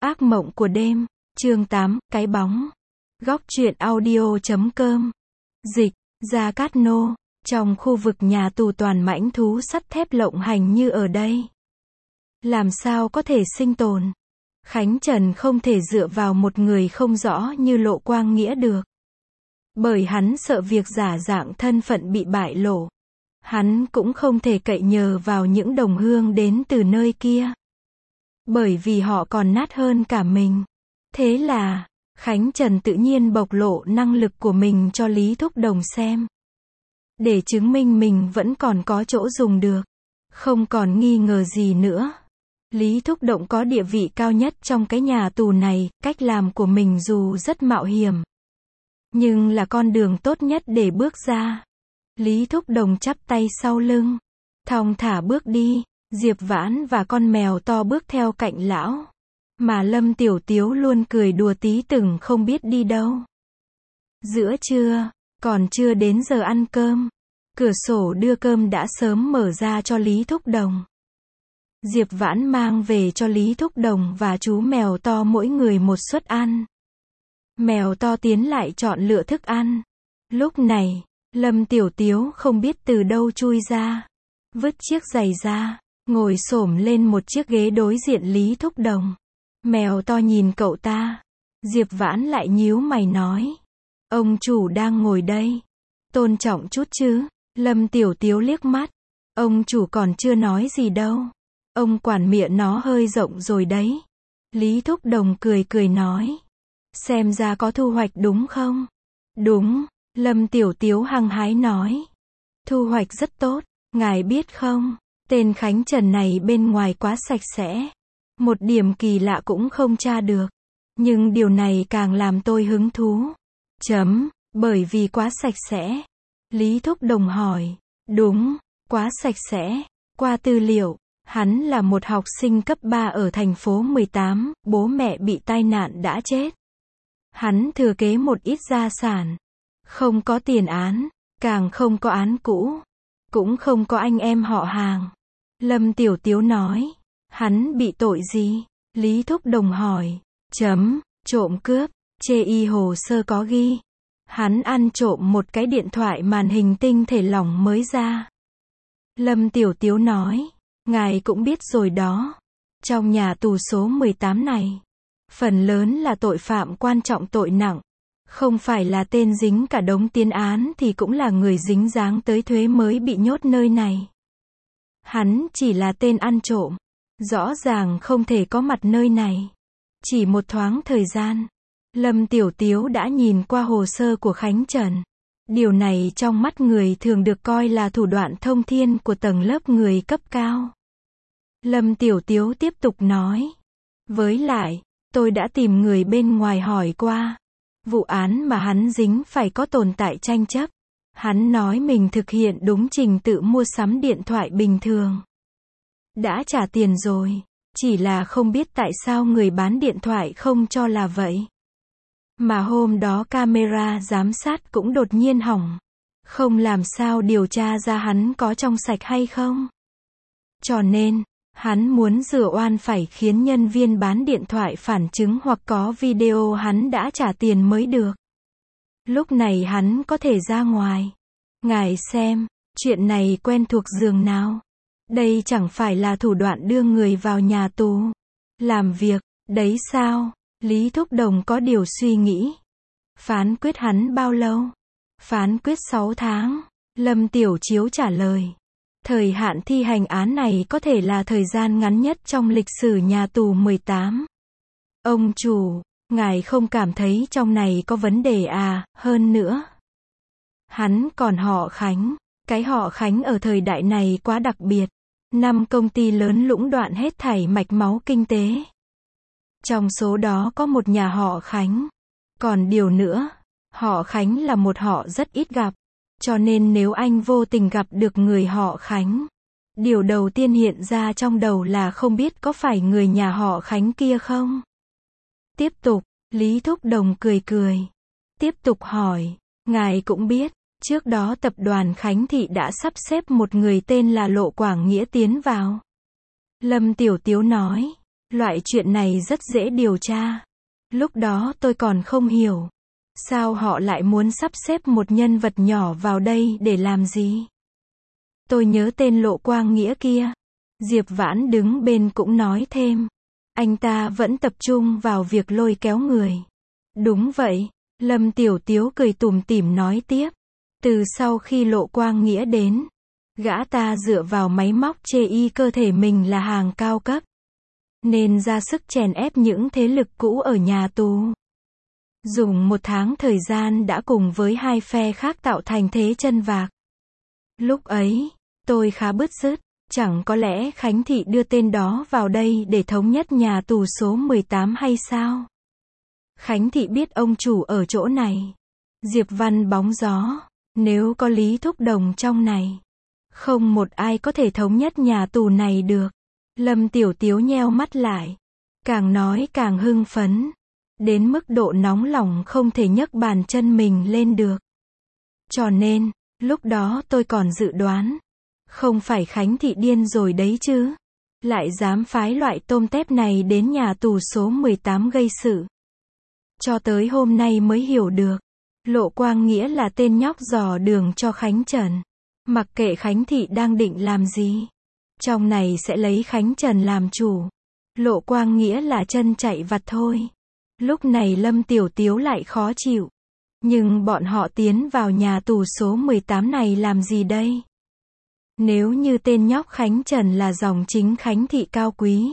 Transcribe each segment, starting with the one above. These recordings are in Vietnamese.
Ác mộng của đêm, chương 8, cái bóng. Góc truyện audio.com. Dịch, Gia Cát Nô. Trong khu vực nhà tù toàn mãnh thú sắt thép lộng hành như ở đây, làm sao có thể sinh tồn? Khánh Trần không thể dựa vào một người không rõ như Lộ Quang Nghĩa được. Bởi hắn sợ việc giả dạng thân phận bị bại lộ. Hắn cũng không thể cậy nhờ vào những đồng hương đến từ nơi kia. Bởi vì họ còn nát hơn cả mình. Thế là, Khánh Trần tự nhiên bộc lộ năng lực của mình cho Lý Thúc Đồng xem. Để chứng minh mình vẫn còn có chỗ dùng được. Không còn nghi ngờ gì nữa. Lý Thúc Động có địa vị cao nhất trong cái nhà tù này, cách làm của mình dù rất mạo hiểm, nhưng là con đường tốt nhất để bước ra. Lý Thúc Đồng chắp tay sau lưng, thong thả bước đi. Diệp Vãn và con mèo to bước theo cạnh lão. Mà Lâm Tiểu Tiếu luôn cười đùa tí từng không biết đi đâu. Giữa trưa, còn chưa đến giờ ăn cơm. Cửa sổ đưa cơm đã sớm mở ra cho Lý Thúc Đồng. Diệp Vãn mang về cho Lý Thúc Đồng và chú mèo to mỗi người một suất ăn. Mèo to tiến lại chọn lựa thức ăn. Lúc này, Lâm Tiểu Tiếu không biết từ đâu chui ra. Vứt chiếc giày ra, ngồi xổm lên một chiếc ghế đối diện Lý Thúc Đồng. Mèo to nhìn cậu ta. Diệp Vãn lại nhíu mày nói. Ông chủ đang ngồi đây. Tôn trọng chút chứ. Lâm Tiểu Tiếu liếc mắt. Ông chủ còn chưa nói gì đâu. Ông quản miệng nó hơi rộng rồi đấy. Lý Thúc Đồng cười cười nói. Xem ra có thu hoạch đúng không? Đúng. Lâm Tiểu Tiếu hăng hái nói. Thu hoạch rất tốt. Ngài biết không? Tên Khánh Trần này bên ngoài quá sạch sẽ. Một điểm kỳ lạ cũng không tra được. Nhưng điều này càng làm tôi hứng thú. Bởi vì quá sạch sẽ. Lý Thúc Đồng hỏi. Đúng, quá sạch sẽ. Qua tư liệu, hắn là một học sinh cấp 3 ở thành phố 18, bố mẹ bị tai nạn đã chết. Hắn thừa kế một ít gia sản. Không có tiền án, càng không có án cũ. Cũng không có anh em họ hàng. Lâm Tiểu Tiếu nói. Hắn bị tội gì? Lý Thúc Đồng hỏi. Trộm cướp. Chê y hồ sơ có ghi. Hắn ăn trộm một cái điện thoại màn hình tinh thể lỏng mới ra. Lâm Tiểu Tiếu nói. Ngài cũng biết rồi đó. Trong nhà tù số 18 này, phần lớn là tội phạm quan trọng tội nặng. Không phải là tên dính cả đống tiên án thì cũng là người dính dáng tới thuế mới bị nhốt nơi này. Hắn chỉ là tên ăn trộm. Rõ ràng không thể có mặt nơi này. Chỉ một thoáng thời gian, Lâm Tiểu Tiếu đã nhìn qua hồ sơ của Khánh Trần. Điều này trong mắt người thường được coi là thủ đoạn thông thiên của tầng lớp người cấp cao. Lâm Tiểu Tiếu tiếp tục nói. Với lại, tôi đã tìm người bên ngoài hỏi qua. Vụ án mà hắn dính phải có tồn tại tranh chấp. Hắn nói mình thực hiện đúng trình tự mua sắm điện thoại bình thường. Đã trả tiền rồi. Chỉ là không biết tại sao người bán điện thoại không cho là vậy. Mà hôm đó camera giám sát cũng đột nhiên hỏng. Không làm sao điều tra ra hắn có trong sạch hay không. Cho nên, hắn muốn rửa oan phải khiến nhân viên bán điện thoại phản chứng hoặc có video hắn đã trả tiền mới được. Lúc này hắn có thể ra ngoài. Ngài xem, chuyện này quen thuộc giường nào. Đây chẳng phải là thủ đoạn đưa người vào nhà tù làm việc, đấy sao? Lý Thúc Đồng có điều suy nghĩ. Phán quyết hắn bao lâu? Phán quyết 6 tháng. Lâm Tiểu Chiếu trả lời. Thời hạn thi hành án này có thể là thời gian ngắn nhất trong lịch sử nhà tù 18. Ông chủ, ngài không cảm thấy trong này có vấn đề à? Hơn nữa, hắn còn họ Khánh. Cái họ Khánh ở thời đại này quá đặc biệt. 5 công ty lớn lũng đoạn hết thảy mạch máu kinh tế. Trong số đó có một nhà họ Khánh. Còn điều nữa, họ Khánh là một họ rất ít gặp. Cho nên nếu anh vô tình gặp được người họ Khánh, điều đầu tiên hiện ra trong đầu là không biết có phải người nhà họ Khánh kia không? Tiếp tục, Lý Thúc Đồng cười cười. Tiếp tục hỏi, ngài cũng biết, trước đó tập đoàn Khánh Thị đã sắp xếp một người tên là Lộ Quang Nghĩa tiến vào. Lâm Tiểu Tiếu nói, Loại chuyện này rất dễ điều tra. Lúc đó tôi còn không hiểu. Sao họ lại muốn sắp xếp một nhân vật nhỏ vào đây để làm gì? Tôi nhớ tên Lộ Quang Nghĩa kia. Diệp Vãn đứng bên cũng nói thêm. Anh ta vẫn tập trung vào việc lôi kéo người. Đúng vậy. Lâm Tiểu Tiếu cười tủm tỉm nói tiếp. Từ sau khi Lộ Quang Nghĩa đến, gã ta dựa vào máy móc chê y cơ thể mình là hàng cao cấp, nên ra sức chèn ép những thế lực cũ ở nhà tù. Dùng 1 tháng thời gian đã cùng với 2 phe khác tạo thành thế chân vạc. Lúc ấy, tôi khá bứt rứt, chẳng có lẽ Khánh Thị đưa tên đó vào đây để thống nhất nhà tù số 18 hay sao? Khánh Thị biết ông chủ ở chỗ này. Diệp Văn bóng gió, nếu có Lý Thúc Đồng trong này, không một ai có thể thống nhất nhà tù này được. Lâm Tiểu Tiếu nheo mắt lại, càng nói càng hưng phấn, đến mức độ nóng lòng không thể nhấc bàn chân mình lên được. Cho nên, lúc đó tôi còn dự đoán, không phải Khánh Thị điên rồi đấy chứ, lại dám phái loại tôm tép này đến nhà tù số 18 gây sự. Cho tới hôm nay mới hiểu được, Lộ Quang Nghĩa là tên nhóc dò đường cho Khánh Trần. Mặc kệ Khánh Thị đang định làm gì, trong này sẽ lấy Khánh Trần làm chủ. Lộ Quang Nghĩa là chân chạy vặt thôi. Lúc này Lâm Tiểu Tiếu lại khó chịu. Nhưng bọn họ tiến vào nhà tù số 18 này làm gì đây? Nếu như tên nhóc Khánh Trần là dòng chính Khánh Thị cao quý,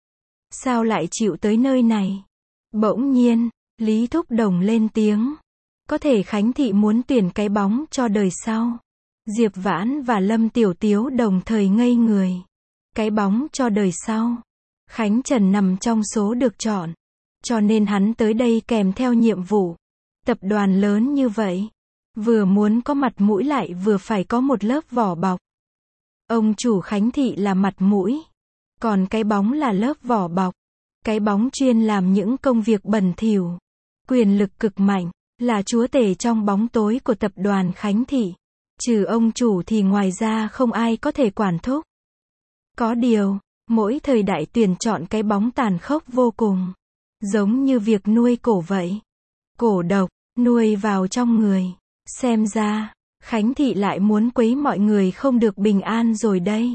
sao lại chịu tới nơi này? Bỗng nhiên, Lý Thúc Đồng lên tiếng. Có thể Khánh Thị muốn tuyển cái bóng cho đời sau. Diệp Vãn và Lâm Tiểu Tiếu đồng thời ngây người. Cái bóng cho đời sau. Khánh Trần nằm trong số được chọn. Cho nên hắn tới đây kèm theo nhiệm vụ. Tập đoàn lớn như vậy, vừa muốn có mặt mũi lại vừa phải có một lớp vỏ bọc. Ông chủ Khánh Thị là mặt mũi, còn cái bóng là lớp vỏ bọc. Cái bóng chuyên làm những công việc bẩn thỉu, quyền lực cực mạnh, là chúa tể trong bóng tối của tập đoàn Khánh Thị. Trừ ông chủ thì ngoài ra không ai có thể quản thúc. Có điều, mỗi thời đại tuyển chọn cái bóng tàn khốc vô cùng. Giống như việc nuôi cổ vậy. Cổ độc, nuôi vào trong người. Xem ra, Khánh Thị lại muốn quấy mọi người không được bình an rồi đây.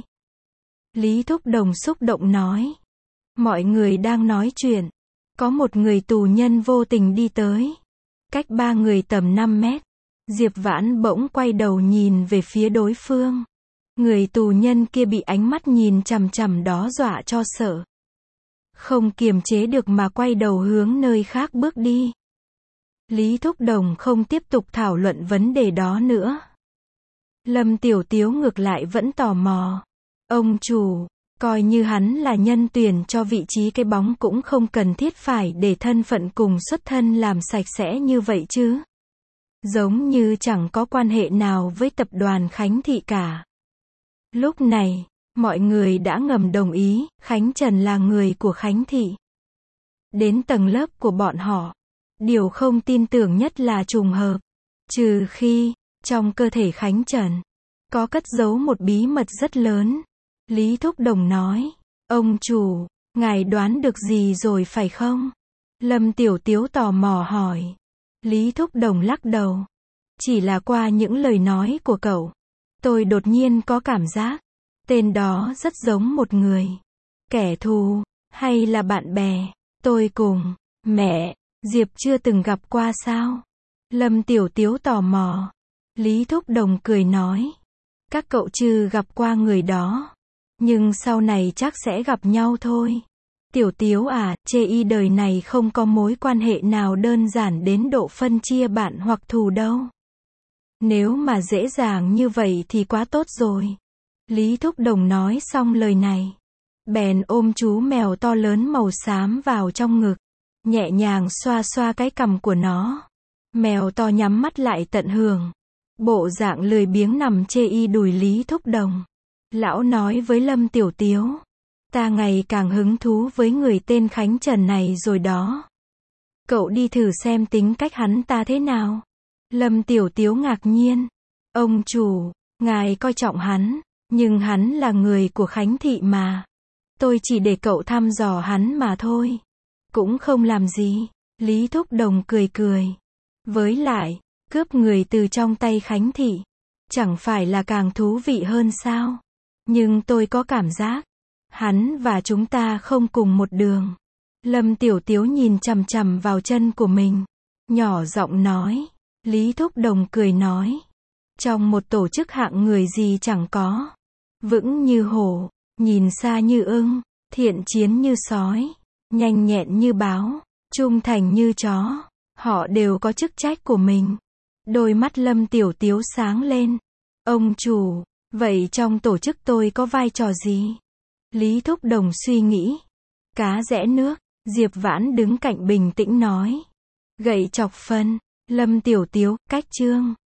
Lý Thúc Đồng xúc động nói. Mọi người đang nói chuyện. Có một người tù nhân vô tình đi tới. Cách 3 người tầm 5 mét. Diệp Vãn bỗng quay đầu nhìn về phía đối phương. Người tù nhân kia bị ánh mắt nhìn chằm chằm đó dọa cho sợ. Không kiềm chế được mà quay đầu hướng nơi khác bước đi. Lý Thúc Đồng không tiếp tục thảo luận vấn đề đó nữa. Lâm Tiểu Tiếu ngược lại vẫn tò mò. Ông chủ, coi như hắn là nhân tuyển cho vị trí cái bóng cũng không cần thiết phải để thân phận cùng xuất thân làm sạch sẽ như vậy chứ. Giống như chẳng có quan hệ nào với tập đoàn Khánh Thị cả. Lúc này, mọi người đã ngầm đồng ý, Khánh Trần là người của Khánh Thị. Đến tầng lớp của bọn họ, điều không tin tưởng nhất là trùng hợp. Trừ khi, trong cơ thể Khánh Trần, có cất giấu một bí mật rất lớn. Lý Thúc Đồng nói, ông chủ, ngài đoán được gì rồi phải không? Lâm Tiểu Tiếu tò mò hỏi. Lý Thúc Đồng lắc đầu. Chỉ là qua những lời nói của cậu, tôi đột nhiên có cảm giác, tên đó rất giống một người. Kẻ thù, hay là bạn bè, tôi cùng, mẹ, Diệp chưa từng gặp qua sao? Lâm Tiểu Tiếu tò mò. Lý Thúc Đồng cười nói. Các cậu chưa gặp qua người đó. Nhưng sau này chắc sẽ gặp nhau thôi. Tiểu Tiếu à, chê y đời này không có mối quan hệ nào đơn giản đến độ phân chia bạn hoặc thù đâu. Nếu mà dễ dàng như vậy thì quá tốt rồi. Lý Thúc Đồng nói xong lời này, bèn ôm chú mèo to lớn màu xám vào trong ngực, nhẹ nhàng xoa xoa cái cằm của nó. Mèo to nhắm mắt lại tận hưởng. Bộ dạng lười biếng nằm chê y đùi Lý Thúc Đồng. Lão nói với Lâm Tiểu Tiếu. Ta ngày càng hứng thú với người tên Khánh Trần này rồi đó. Cậu đi thử xem tính cách hắn ta thế nào. Lâm Tiểu Tiếu ngạc nhiên. Ông chủ, ngài coi trọng hắn, nhưng hắn là người của Khánh Thị mà. Tôi chỉ để cậu thăm dò hắn mà thôi. Cũng không làm gì. Lý Thúc Đồng cười cười. Với lại, cướp người từ trong tay Khánh Thị, chẳng phải là càng thú vị hơn sao? Nhưng tôi có cảm giác, hắn và chúng ta không cùng một đường. Lâm Tiểu Tiếu nhìn chằm chằm vào chân của mình, nhỏ giọng nói. Lý Thúc Đồng cười nói. Trong một tổ chức hạng người gì chẳng có. Vững như hổ, nhìn xa như ưng, thiện chiến như sói, nhanh nhẹn như báo, trung thành như chó. Họ đều có chức trách của mình. Đôi mắt Lâm Tiểu Tiếu sáng lên. Ông chủ, vậy trong tổ chức tôi có vai trò gì? Lý Thúc Đồng suy nghĩ. Cá rẽ nước, Diệp Vãn đứng cạnh bình tĩnh nói. Gậy chọc phân, Lâm Tiểu Tiếu, cách chương.